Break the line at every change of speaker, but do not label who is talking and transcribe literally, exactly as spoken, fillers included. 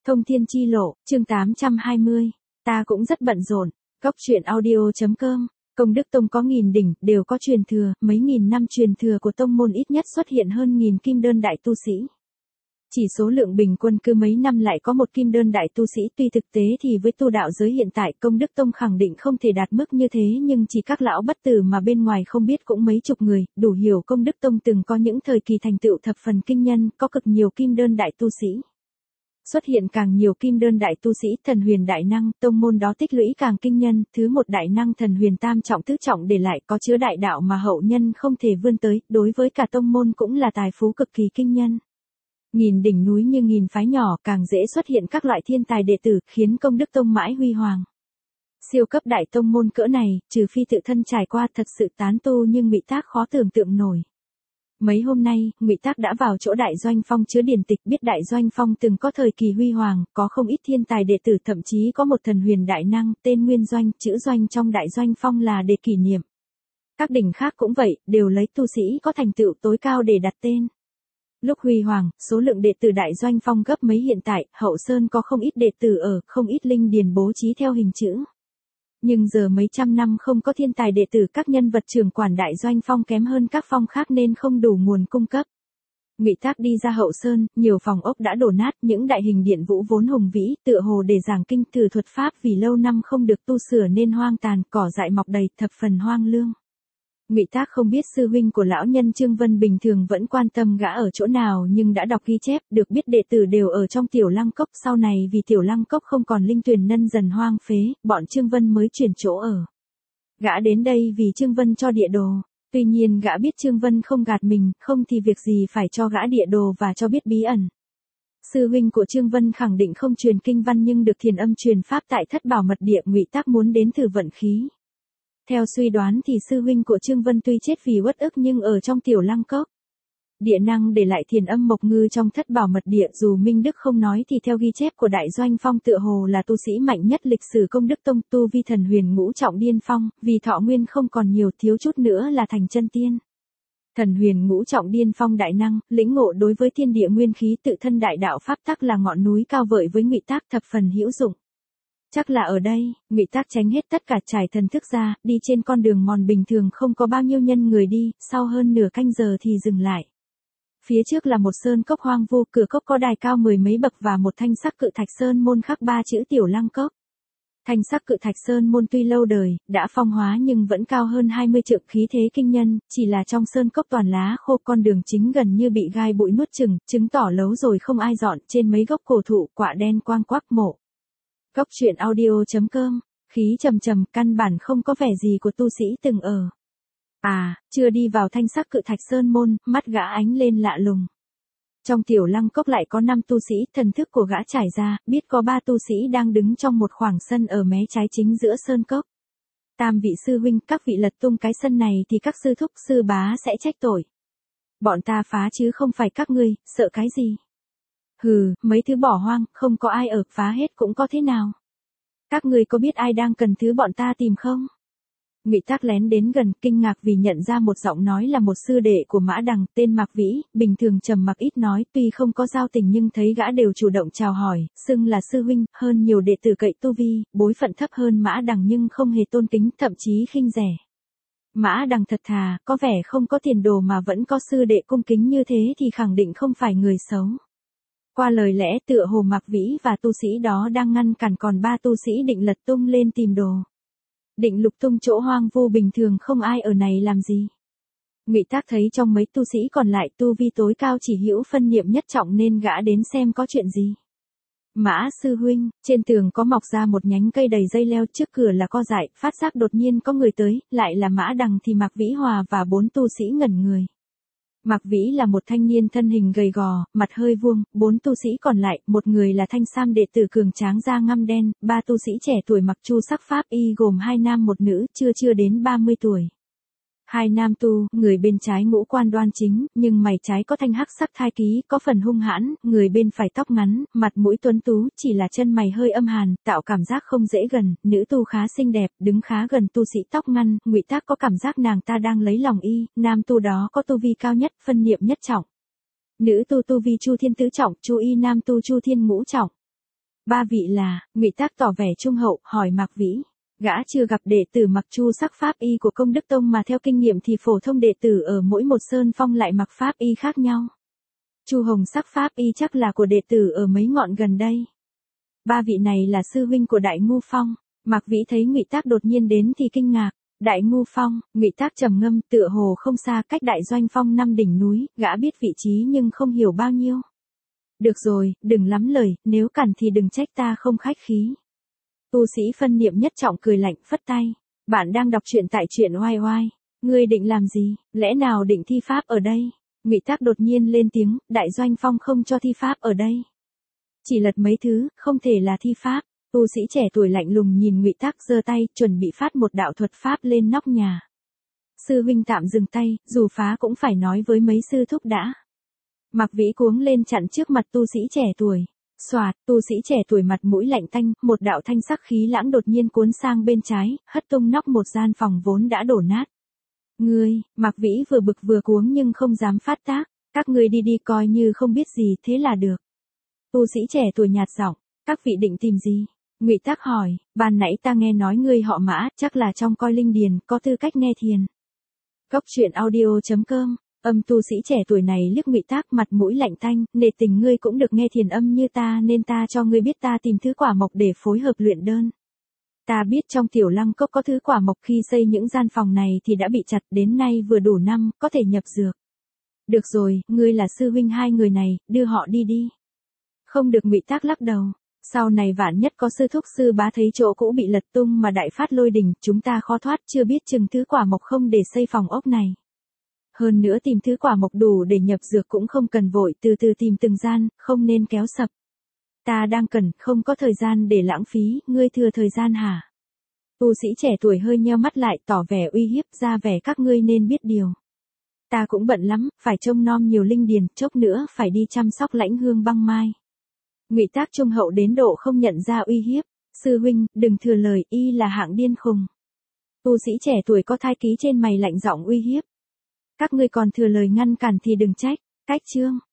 Thông thiên chi lộ, chương tám trăm hai mươi. Ta cũng rất bận rộn. Góc truyện audio.com. Công Đức Tông có nghìn đỉnh, đều có truyền thừa, mấy nghìn năm truyền thừa của tông môn ít nhất xuất hiện hơn nghìn kim đơn đại tu sĩ. Chỉ số lượng bình quân cứ mấy năm lại có một kim đơn đại tu sĩ, tuy thực tế thì với tu đạo giới hiện tại Công Đức Tông khẳng định không thể đạt mức như thế, nhưng chỉ các lão bất tử mà bên ngoài không biết cũng mấy chục người, đủ hiểu Công Đức Tông từng có những thời kỳ thành tựu thập phần kinh nhân, có cực nhiều kim đơn đại tu sĩ. Xuất hiện càng nhiều kim đơn đại tu sĩ, thần huyền đại năng, tông môn đó tích lũy càng kinh nhân, thứ một đại năng thần huyền tam trọng tứ trọng để lại có chứa đại đạo mà hậu nhân không thể vươn tới, đối với cả tông môn cũng là tài phú cực kỳ kinh nhân. Nghìn đỉnh núi như nghìn phái nhỏ, càng dễ xuất hiện các loại thiên tài đệ tử, khiến Công Đức Tông mãi huy hoàng. Siêu cấp đại tông môn cỡ này, trừ phi tự thân trải qua thật sự tán tu nhưng Ngụy Tác khó tưởng tượng nổi. Mấy hôm nay, Ngụy Tác đã vào chỗ Đại Doanh Phong chứa điển tịch, biết Đại Doanh Phong từng có thời kỳ huy hoàng, có không ít thiên tài đệ tử, thậm chí có một thần huyền đại năng, tên Nguyên Doanh, chữ Doanh trong Đại Doanh Phong là để kỷ niệm. Các đỉnh khác cũng vậy, đều lấy tu sĩ có thành tựu tối cao để đặt tên. Lúc huy hoàng, số lượng đệ tử Đại Doanh Phong gấp mấy hiện tại, Hậu Sơn có không ít đệ tử ở, không ít linh điền bố trí theo hình chữ. Nhưng giờ mấy trăm năm không có thiên tài đệ tử, các nhân vật trưởng quản Đại Doanh Phong kém hơn các phong khác nên không đủ nguồn cung cấp. Ngụy Tác đi ra Hậu Sơn, nhiều phòng ốc đã đổ nát, những đại hình điện vũ vốn hùng vĩ, tựa hồ để giảng kinh từ thuật pháp vì lâu năm không được tu sửa nên hoang tàn, cỏ dại mọc đầy, thập phần hoang lương. Ngụy Tác không biết sư huynh của lão nhân Trương Vân bình thường vẫn quan tâm gã ở chỗ nào, nhưng đã đọc ghi chép, được biết đệ tử đều ở trong Tiểu Lăng Cốc, sau này vì Tiểu Lăng Cốc không còn linh tuyền nân dần hoang phế, bọn Trương Vân mới chuyển chỗ ở. Gã đến đây vì Trương Vân cho địa đồ, tuy nhiên gã biết Trương Vân không gạt mình, không thì việc gì phải cho gã địa đồ và cho biết bí ẩn. Sư huynh của Trương Vân khẳng định không truyền kinh văn nhưng được thiền âm truyền pháp tại Thất Bảo Mật Địa, Ngụy Tác muốn đến thử vận khí. Theo suy đoán thì sư huynh của Trương Vân tuy chết vì uất ức nhưng ở trong Tiểu Lăng Cốc. Địa năng để lại thiền âm Mộc Ngư trong Thất Bảo Mật Địa, dù Minh Đức không nói thì theo ghi chép của Đại Doanh Phong tựa hồ là tu sĩ mạnh nhất lịch sử Công Đức Tông, tu vi thần huyền ngũ trọng điên phong, vì thọ nguyên không còn nhiều, thiếu chút nữa là thành chân tiên. Thần huyền ngũ trọng điên phong đại năng, lĩnh ngộ đối với thiên địa nguyên khí, tự thân đại đạo pháp tắc là ngọn núi cao vời với Ngụy Tác thập phần hữu dụng. Chắc là ở đây, Ngụy Tác tránh hết tất cả trải thần thức ra, đi trên con đường mòn bình thường không có bao nhiêu nhân người đi, sau hơn nửa canh giờ thì dừng lại. Phía trước là một sơn cốc hoang vu, cửa cốc có đài cao mười mấy bậc và một thanh sắc cự thạch sơn môn khắc ba chữ Tiểu Lăng Cốc. Thanh sắc cự thạch sơn môn tuy lâu đời, đã phong hóa nhưng vẫn cao hơn hai mươi trượng, khí thế kinh nhân, chỉ là trong sơn cốc toàn lá khô, con đường chính gần như bị gai bụi nuốt chửng, chứng tỏ lâu rồi không ai dọn, trên mấy gốc cổ thụ quả đen quang quắc mộ. Góc truyện audio.com, khí trầm trầm, căn bản không có vẻ gì của tu sĩ từng ở. À, chưa đi vào thanh sắc cự thạch sơn môn, mắt gã ánh lên lạ lùng. Trong Tiểu Lăng Cốc lại có năm tu sĩ, thần thức của gã trải ra, biết có ba tu sĩ đang đứng trong một khoảng sân ở mé trái chính giữa sơn cốc. Tam vị sư huynh, các vị lật tung cái sân này thì các sư thúc sư bá sẽ trách tội. Bọn ta phá chứ không phải các ngươi, sợ cái gì? Hừ, mấy thứ bỏ hoang, không có ai ở, phá hết cũng có thế nào? Các ngươi có biết ai đang cần thứ bọn ta tìm không? Ngụy Tác lén đến gần, kinh ngạc vì nhận ra một giọng nói là một sư đệ của Mã Đằng, tên Mạc Vĩ, bình thường trầm mặc ít nói, tuy không có giao tình nhưng thấy gã đều chủ động chào hỏi, xưng là sư huynh, hơn nhiều đệ tử cậy tu vi, bối phận thấp hơn Mã Đằng nhưng không hề tôn kính, thậm chí khinh rẻ. Mã Đằng thật thà, có vẻ không có tiền đồ mà vẫn có sư đệ cung kính như thế thì khẳng định không phải người xấu. Qua lời lẽ tựa hồ Mạc Vĩ và tu sĩ đó đang ngăn cản còn ba tu sĩ định lật tung lên tìm đồ. Định lục tung chỗ hoang vu bình thường không ai ở này làm gì. Ngụy Tác thấy trong mấy tu sĩ còn lại tu vi tối cao chỉ hữu phân niệm nhất trọng nên gã đến xem có chuyện gì. Mã sư huynh, trên tường có mọc ra một nhánh cây đầy dây leo, trước cửa là co dại, phát giác đột nhiên có người tới, lại là Mã Đằng thì Mạc Vĩ Hòa và bốn tu sĩ ngẩn người. Mạc Vĩ là một thanh niên thân hình gầy gò, mặt hơi vuông, bốn tu sĩ còn lại, một người là thanh sam đệ tử cường tráng da ngăm đen, ba tu sĩ trẻ tuổi mặc chu sắc pháp y gồm hai nam một nữ, chưa chưa đến ba mươi tuổi. Hai nam tu, người bên trái ngũ quan đoan chính, nhưng mày trái có thanh hắc sắc thai ký, có phần hung hãn, người bên phải tóc ngắn, mặt mũi tuấn tú, chỉ là chân mày hơi âm hàn, tạo cảm giác không dễ gần, nữ tu khá xinh đẹp, đứng khá gần tu sĩ tóc ngắn, Ngụy Tác có cảm giác nàng ta đang lấy lòng y, nam tu đó có tu vi cao nhất, phân niệm nhất trọng. Nữ tu tu vi chu thiên tứ trọng, chu y nam tu chu thiên ngũ trọng. Ba vị là, Ngụy Tác tỏ vẻ trung hậu, hỏi Mạc Vĩ. Gã chưa gặp đệ tử mặc chu sắc pháp y của Công Đức Tông mà theo kinh nghiệm thì phổ thông đệ tử ở mỗi một sơn phong lại mặc pháp y khác nhau. Chu hồng sắc pháp y chắc là của đệ tử ở mấy ngọn gần đây. Ba vị này là sư huynh của Đại Ngu Phong. Mạc Vĩ thấy Ngụy Tác đột nhiên đến thì kinh ngạc. Đại Ngu Phong, Ngụy Tác trầm ngâm, tựa hồ không xa cách Đại Doanh Phong năm đỉnh núi, gã biết vị trí nhưng không hiểu bao nhiêu. Được rồi, đừng lắm lời, nếu cần thì đừng trách ta không khách khí. Tu sĩ phân niệm nhất trọng cười lạnh, phất tay. Bạn đang đọc truyện tại truyện oai oai. Ngươi định làm gì, lẽ nào định thi pháp ở đây? Ngụy Tác đột nhiên lên tiếng, Đại Doanh Phong không cho thi pháp ở đây. Chỉ lật mấy thứ, không thể là thi pháp. Tu sĩ trẻ tuổi lạnh lùng nhìn Ngụy Tác giơ tay, chuẩn bị phát một đạo thuật pháp lên nóc nhà. Sư huynh tạm dừng tay, dù phá cũng phải nói với mấy sư thúc đã. Mạc Vĩ cuống lên chặn trước mặt tu sĩ trẻ tuổi. Xoạt, tu sĩ trẻ tuổi mặt mũi lạnh tanh, một đạo thanh sắc khí lãng đột nhiên cuốn sang bên trái, hất tung nóc một gian phòng vốn đã đổ nát. Ngươi, Mạc Vĩ vừa bực vừa cuống nhưng không dám phát tác, các ngươi đi đi coi như không biết gì thế là được. Tu sĩ trẻ tuổi nhạt giọng, các vị định tìm gì? Ngụy Tác hỏi, ban nãy ta nghe nói ngươi họ Mã, chắc là trong coi linh điền, có tư cách nghe thiền. Cốc truyện audio chấm com. Âm tu sĩ trẻ tuổi này liếc Ngụy Tác mặt mũi lạnh tanh, nể tình ngươi cũng được nghe thiền âm như ta nên ta cho ngươi biết ta tìm thứ quả mộc để phối hợp luyện đơn. Ta biết trong Tiểu Lăng Cốc có thứ quả mộc, khi xây những gian phòng này thì đã bị chặt, đến nay vừa đủ năm, có thể nhập dược. Được rồi, ngươi là sư huynh hai người này, đưa họ đi đi. Không được. Ngụy Tác lắc đầu. Sau này vạn nhất có sư thúc sư bá thấy chỗ cũ bị lật tung mà đại phát lôi đình, chúng ta khó thoát, chưa biết chừng thứ quả mộc không để xây phòng ốc này. Hơn nữa tìm thứ quả mộc đủ để nhập dược cũng không cần vội, từ từ tìm từng gian, không nên kéo sập. Ta đang cần, không có thời gian để lãng phí, ngươi thừa thời gian hả? Tu sĩ trẻ tuổi hơi nheo mắt lại, tỏ vẻ uy hiếp, ra vẻ các ngươi nên biết điều. Ta cũng bận lắm, phải trông nom nhiều linh điền, chốc nữa phải đi chăm sóc Lãnh Hương Băng Mai. Ngụy Tác trung hậu đến độ không nhận ra uy hiếp. Sư huynh, đừng thừa lời, y là hạng điên khùng. Tu sĩ trẻ tuổi có thai ký trên mày lạnh giọng uy hiếp. Các ngươi còn thừa lời ngăn cản thì đừng trách. Cách chương.